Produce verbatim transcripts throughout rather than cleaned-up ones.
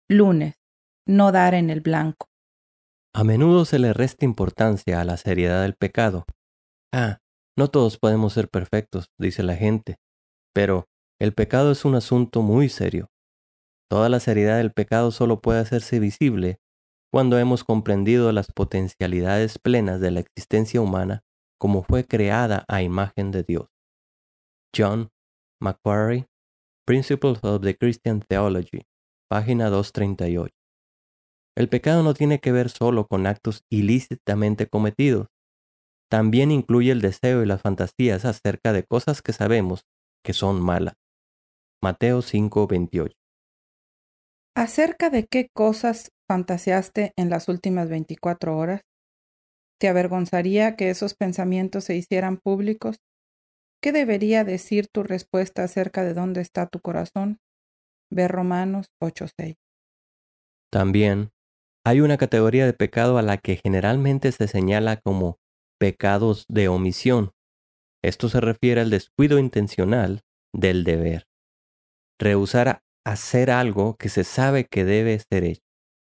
Lunes. No dar en el blanco. A menudo se le resta importancia a la seriedad del pecado. Ah, no todos podemos ser perfectos, dice la gente, pero el pecado es un asunto muy serio. Toda la seriedad del pecado solo puede hacerse visible cuando hemos comprendido las potencialidades plenas de la existencia humana como fue creada a imagen de Dios. John Macquarie, Principles of the Christian Theology, página doscientos treinta y ocho. El pecado no tiene que ver solo con actos ilícitamente cometidos. También incluye el deseo y las fantasías acerca de cosas que sabemos que son malas. Mateo cinco veintiocho. ¿Acerca de qué cosas fantaseaste en las últimas veinticuatro horas? ¿Te avergonzaría que esos pensamientos se hicieran públicos? ¿Qué debería decir tu respuesta acerca de dónde está tu corazón? Ve Romanos ocho seis. También hay una categoría de pecado a la que generalmente se señala como pecados de omisión. Esto se refiere al descuido intencional del deber. Rehusar a hacer algo que se sabe que debe ser hecho.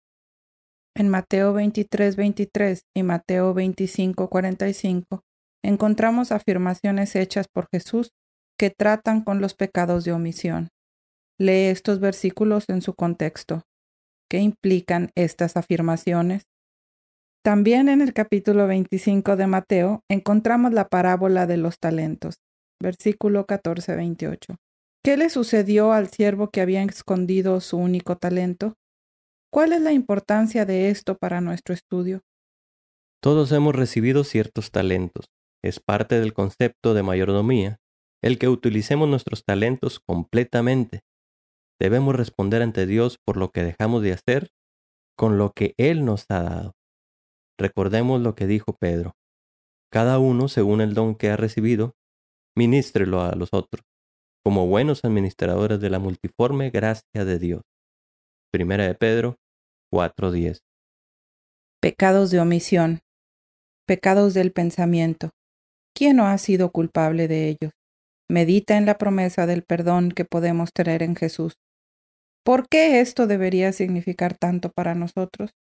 En Mateo veintitrés veintitrés y Mateo veinticinco cuarenta y cinco encontramos afirmaciones hechas por Jesús que tratan con los pecados de omisión. Lee estos versículos en su contexto. ¿Qué implican estas afirmaciones? También en el capítulo veinticinco de Mateo encontramos la parábola de los talentos, versículo catorce veintiocho. ¿Qué le sucedió al siervo que había escondido su único talento? ¿Cuál es la importancia de esto para nuestro estudio? Todos hemos recibido ciertos talentos. Es parte del concepto de mayordomía el que utilicemos nuestros talentos completamente. Debemos responder ante Dios por lo que dejamos de hacer con lo que Él nos ha dado. Recordemos lo que dijo Pedro. Cada uno, según el don que ha recibido, ministrelo a los otros, como buenos administradores de la multiforme gracia de Dios. Primera de Pedro cuatro diez. Pecados de omisión. Pecados del pensamiento. ¿Quién no ha sido culpable de ellos? Medita en la promesa del perdón que podemos tener en Jesús. ¿Por qué esto debería significar tanto para nosotros?